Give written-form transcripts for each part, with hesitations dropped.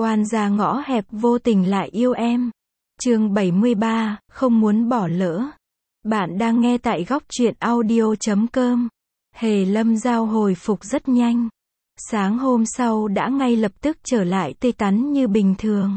Oan gia ngõ hẹp vô tình lại yêu em. Chương 73, không muốn bỏ lỡ. Bạn đang nghe tại góc truyện audio.com. Hề Lâm Giao hồi phục rất nhanh. Sáng hôm sau đã ngay lập tức trở lại tươi tắn như bình thường.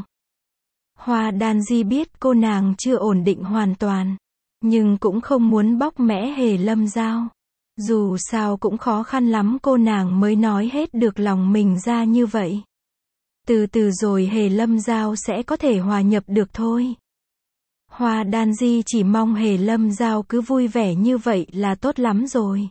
Hoa Đan Di biết cô nàng chưa ổn định hoàn toàn, nhưng cũng không muốn bóc mẽ Hề Lâm Giao. Dù sao cũng khó khăn lắm cô nàng mới nói hết được lòng mình ra như vậy. Từ từ rồi Hề Lâm Giao sẽ có thể hòa nhập được thôi. Hoa Đan Di chỉ mong Hề Lâm Giao cứ vui vẻ như vậy là tốt lắm rồi.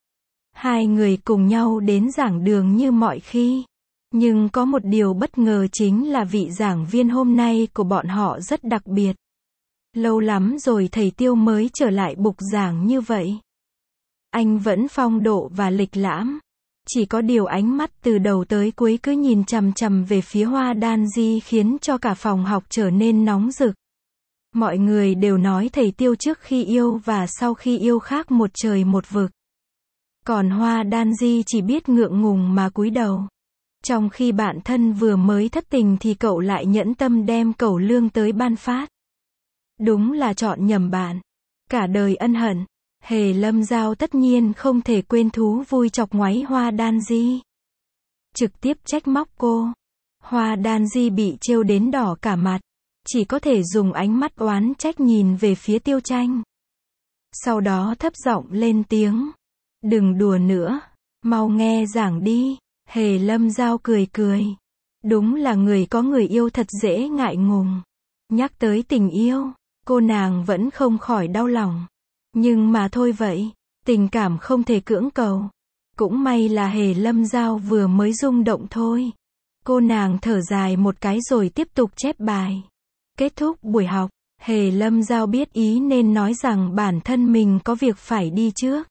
Hai người cùng nhau đến giảng đường như mọi khi. Nhưng có một điều bất ngờ chính là vị giảng viên hôm nay của bọn họ rất đặc biệt. Lâu lắm rồi thầy Tiêu mới trở lại bục giảng như vậy. Anh vẫn phong độ và lịch lãm. Chỉ có điều ánh mắt từ đầu tới cuối cứ nhìn chằm chằm về phía Hoa Đan Di khiến cho cả phòng học trở nên nóng rực. Mọi người đều nói thầy Tiêu trước khi yêu và sau khi yêu khác một trời một vực. Còn Hoa Đan Di chỉ biết ngượng ngùng mà cúi đầu. Trong khi bạn thân vừa mới thất tình thì cậu lại nhẫn tâm đem cẩu lương tới ban phát. Đúng là chọn nhầm bạn. Cả đời ân hận. Hề Lâm Giao tất nhiên không thể quên thú vui chọc ngoáy Hoa Đan Di. Trực tiếp trách móc cô. Hoa Đan Di bị trêu đến đỏ cả mặt. Chỉ có thể dùng ánh mắt oán trách nhìn về phía Tiêu Tranh. Sau đó thấp giọng lên tiếng. Đừng đùa nữa. Mau nghe giảng đi. Hề Lâm Giao cười cười. Đúng là người có người yêu thật dễ ngại ngùng. Nhắc tới tình yêu, cô nàng vẫn không khỏi đau lòng. Nhưng mà thôi vậy, tình cảm không thể cưỡng cầu. Cũng may là Hề Lâm Giao vừa mới rung động thôi. Cô nàng thở dài một cái rồi tiếp tục chép bài. Kết thúc buổi học, Hề Lâm Giao biết ý nên nói rằng bản thân mình có việc phải đi trước.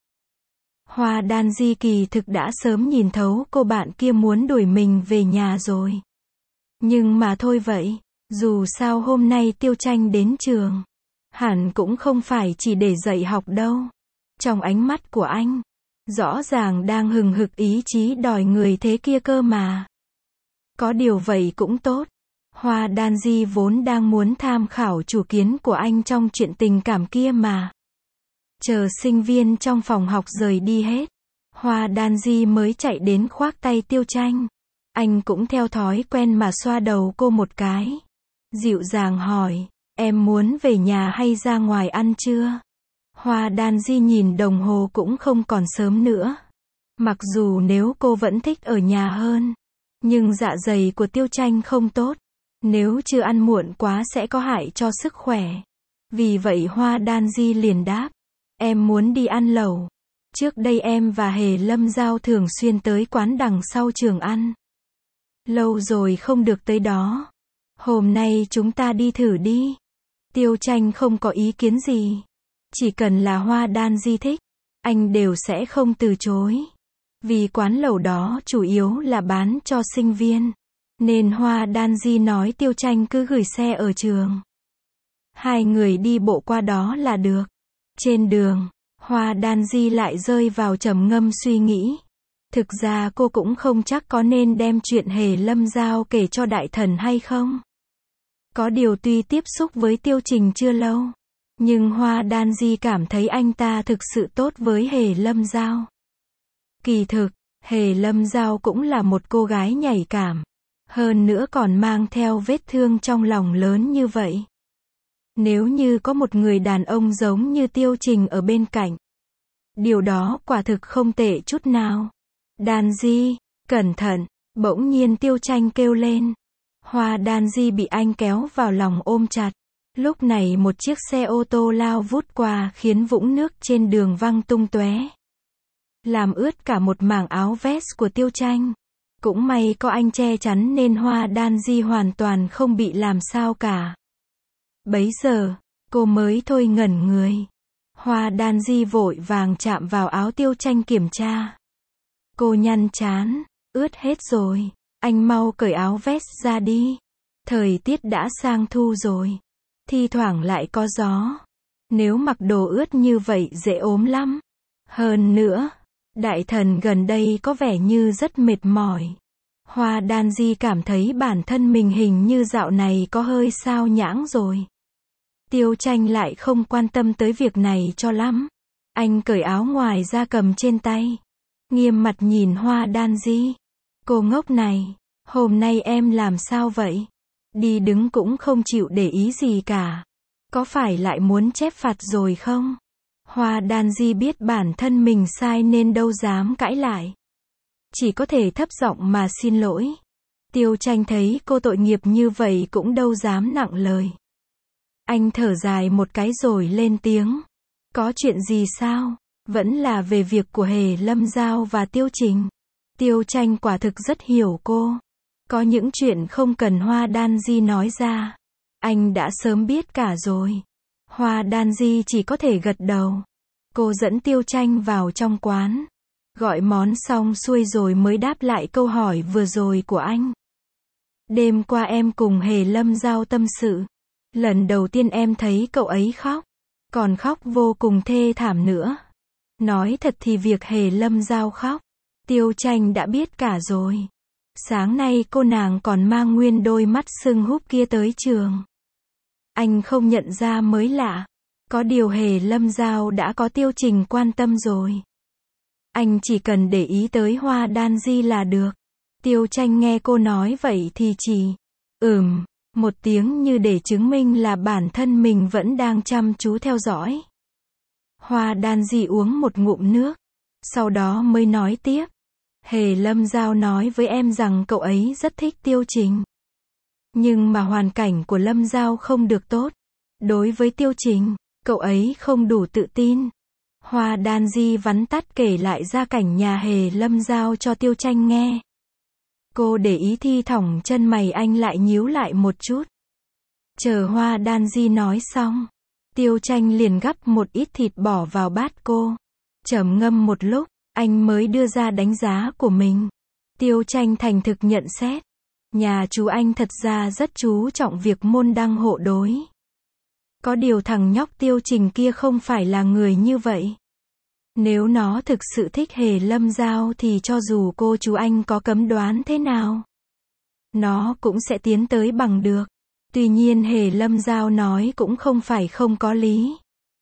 Hoa Đan Di kỳ thực đã sớm nhìn thấu cô bạn kia muốn đuổi mình về nhà rồi. Nhưng mà thôi vậy, dù sao hôm nay Tiêu Tranh đến trường. Hẳn cũng không phải chỉ để dạy học đâu. Trong ánh mắt của anh, rõ ràng đang hừng hực ý chí đòi người thế kia cơ mà. Có điều vậy cũng tốt. Hoa Đan Di vốn đang muốn tham khảo chủ kiến của anh trong chuyện tình cảm kia mà. Chờ sinh viên trong phòng học rời đi hết, Hoa Đan Di mới chạy đến khoác tay Tiêu Tranh. Anh cũng theo thói quen mà xoa đầu cô một cái. Dịu dàng hỏi, em muốn về nhà hay ra ngoài ăn trưa? Hoa Đan Di nhìn đồng hồ cũng không còn sớm nữa. Mặc dù nếu cô vẫn thích ở nhà hơn, nhưng dạ dày của Tiêu Tranh không tốt. Nếu chưa ăn muộn quá sẽ có hại cho sức khỏe. Vì vậy Hoa Đan Di liền đáp. Em muốn đi ăn lẩu. Trước đây em và Hề Lâm Giao thường xuyên tới quán đằng sau trường ăn. Lâu rồi không được tới đó. Hôm nay chúng ta đi thử đi. Tiêu Tranh không có ý kiến gì. Chỉ cần là Hoa Đan Di thích, anh đều sẽ không từ chối. Vì quán lẩu đó chủ yếu là bán cho sinh viên. Nên Hoa Đan Di nói Tiêu Tranh cứ gửi xe ở trường. Hai người đi bộ qua đó là được. Trên đường, Hoa Đan Di lại rơi vào trầm ngâm suy nghĩ. Thực ra cô cũng không chắc có nên đem chuyện Hề Lâm Giao kể cho đại thần hay không. Có điều tuy tiếp xúc với Tiêu Trình chưa lâu, nhưng Hoa Đan Di cảm thấy anh ta thực sự tốt với Hề Lâm Giao. Kỳ thực, Hề Lâm Giao cũng là một cô gái nhạy cảm. Hơn nữa còn mang theo vết thương trong lòng lớn như vậy. Nếu như có một người đàn ông giống như Tiêu Trình ở bên cạnh, điều đó quả thực không tệ chút nào. Đan Di, cẩn thận, bỗng nhiên Tiêu Tranh kêu lên. Hoa Đan Di bị anh kéo vào lòng ôm chặt. Lúc này một chiếc xe ô tô lao vút qua khiến vũng nước trên đường văng tung tóe, làm ướt cả một mảng áo vest của Tiêu Tranh. Cũng may có anh che chắn nên Hoa Đan Di hoàn toàn không bị làm sao cả. Bấy giờ, cô mới thôi ngẩn người. Hoa Đan Di vội vàng chạm vào áo Tiêu Tranh kiểm tra. Cô nhăn trán, ướt hết rồi. Anh mau cởi áo vest ra đi. Thời tiết đã sang thu rồi. Thi thoảng lại có gió. Nếu mặc đồ ướt như vậy dễ ốm lắm. Hơn nữa, đại thần gần đây có vẻ như rất mệt mỏi. Hoa Đan Di cảm thấy bản thân mình hình như dạo này có hơi sao nhãng rồi. Tiêu Tranh lại không quan tâm tới việc này cho lắm. Anh cởi áo ngoài ra cầm trên tay. Nghiêm mặt nhìn Hoa Đan Di. Cô ngốc này, hôm nay em làm sao vậy? Đi đứng cũng không chịu để ý gì cả. Có phải lại muốn chép phạt rồi không? Hoa Đan Di biết bản thân mình sai nên đâu dám cãi lại. Chỉ có thể thấp giọng mà xin lỗi. Tiêu Tranh thấy cô tội nghiệp như vậy cũng đâu dám nặng lời. Anh thở dài một cái rồi lên tiếng. Có chuyện gì sao? Vẫn là về việc của Hề Lâm Giao và Tiêu Trình. Tiêu Tranh quả thực rất hiểu cô. Có những chuyện không cần Hoa Đan Di nói ra. Anh đã sớm biết cả rồi. Hoa Đan Di chỉ có thể gật đầu. Cô dẫn Tiêu Tranh vào trong quán. Gọi món xong xuôi rồi mới đáp lại câu hỏi vừa rồi của anh. Đêm qua em cùng Hề Lâm Giao tâm sự. Lần đầu tiên em thấy cậu ấy khóc. Còn khóc vô cùng thê thảm nữa. Nói thật thì việc Hề Lâm Giao khóc, Tiêu Tranh đã biết cả rồi. Sáng nay cô nàng còn mang nguyên đôi mắt sưng húp kia tới trường. Anh không nhận ra mới lạ. Có điều Hề Lâm Giao đã có Tiêu Trình quan tâm rồi. Anh chỉ cần để ý tới Hoa Đan Di là được. Tiêu Tranh nghe cô nói vậy thì chỉ một tiếng như để chứng minh là bản thân mình vẫn đang chăm chú theo dõi. Hoa Đan Di uống một ngụm nước. Sau đó mới nói tiếp. Hề Lâm Giao nói với em rằng cậu ấy rất thích Tiêu Trình. Nhưng mà hoàn cảnh của Lâm Giao không được tốt. Đối với Tiêu Trình, cậu ấy không đủ tự tin. Hoa Đan Di vắn tắt kể lại gia cảnh nhà Hề Lâm Giao cho Tiêu Tranh nghe. Cô để ý thi thoảng chân mày anh lại nhíu lại một chút. Chờ Hoa Đan Di nói xong, Tiêu Tranh liền gắp một ít thịt bỏ vào bát cô. Trầm ngâm một lúc, anh mới đưa ra đánh giá của mình. Tiêu Tranh thành thực nhận xét. Nhà chú anh thật ra rất chú trọng việc môn đăng hộ đối. Có điều thằng nhóc Tiêu Trình kia không phải là người như vậy. Nếu nó thực sự thích Hề Lâm Giao thì cho dù cô chú anh có cấm đoán thế nào, nó cũng sẽ tiến tới bằng được. Tuy nhiên Hề Lâm Giao nói cũng không phải không có lý.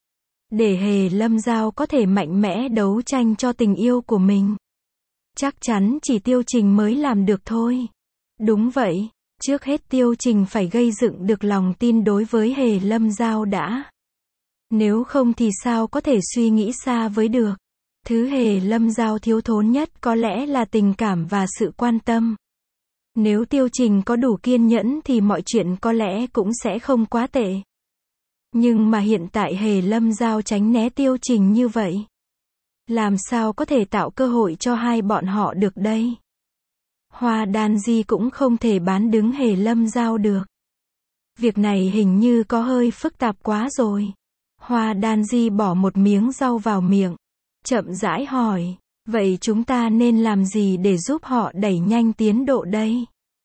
Để Hề Lâm Giao có thể mạnh mẽ đấu tranh cho tình yêu của mình, chắc chắn chỉ Tiêu Trình mới làm được thôi. Đúng vậy, trước hết Tiêu Trình phải gây dựng được lòng tin đối với Hề Lâm Giao đã. Nếu không thì sao có thể suy nghĩ xa với được. Thứ Hề Lâm Giao thiếu thốn nhất có lẽ là tình cảm và sự quan tâm. Nếu Tiêu Trình có đủ kiên nhẫn thì mọi chuyện có lẽ cũng sẽ không quá tệ. Nhưng mà hiện tại Hề Lâm Giao tránh né Tiêu Trình như vậy. Làm sao có thể tạo cơ hội cho hai bọn họ được đây? Hoa Đan Di cũng không thể bán đứng Hề Lâm Giao được. Việc này hình như có hơi phức tạp quá rồi. Hoa Đan Di bỏ một miếng rau vào miệng. Chậm rãi hỏi. Vậy chúng ta nên làm gì để giúp họ đẩy nhanh tiến độ đây?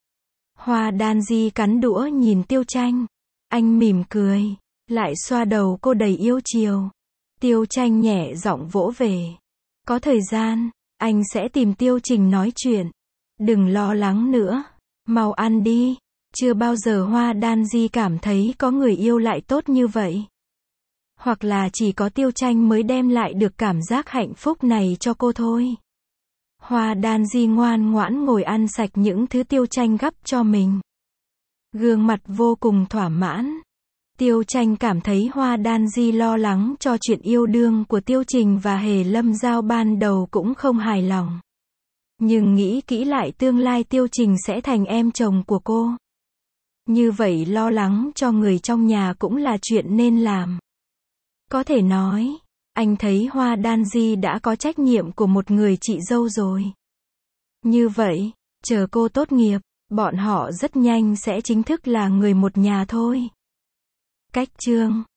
Hoa Đan Di cắn đũa nhìn Tiêu Tranh. Anh mỉm cười. Lại xoa đầu cô đầy yêu chiều. Tiêu Tranh nhẹ giọng vỗ về. Có thời gian, anh sẽ tìm Tiêu Trình nói chuyện. Đừng lo lắng nữa. Mau ăn đi. Chưa bao giờ Hoa Đan Di cảm thấy có người yêu lại tốt như vậy. Hoặc là chỉ có Tiêu Tranh mới đem lại được cảm giác hạnh phúc này cho cô thôi. Hoa Đan Di ngoan ngoãn ngồi ăn sạch những thứ Tiêu Tranh gắp cho mình. Gương mặt vô cùng thỏa mãn. Tiêu Tranh cảm thấy Hoa Đan Di lo lắng cho chuyện yêu đương của Tiêu Trình và Hề Lâm Giao ban đầu cũng không hài lòng. Nhưng nghĩ kỹ lại tương lai Tiêu Trình sẽ thành em chồng của cô. Như vậy lo lắng cho người trong nhà cũng là chuyện nên làm. Có thể nói, anh thấy Hoa Đan Di đã có trách nhiệm của một người chị dâu rồi. Như vậy, chờ cô tốt nghiệp, bọn họ rất nhanh sẽ chính thức là người một nhà thôi. Cách chương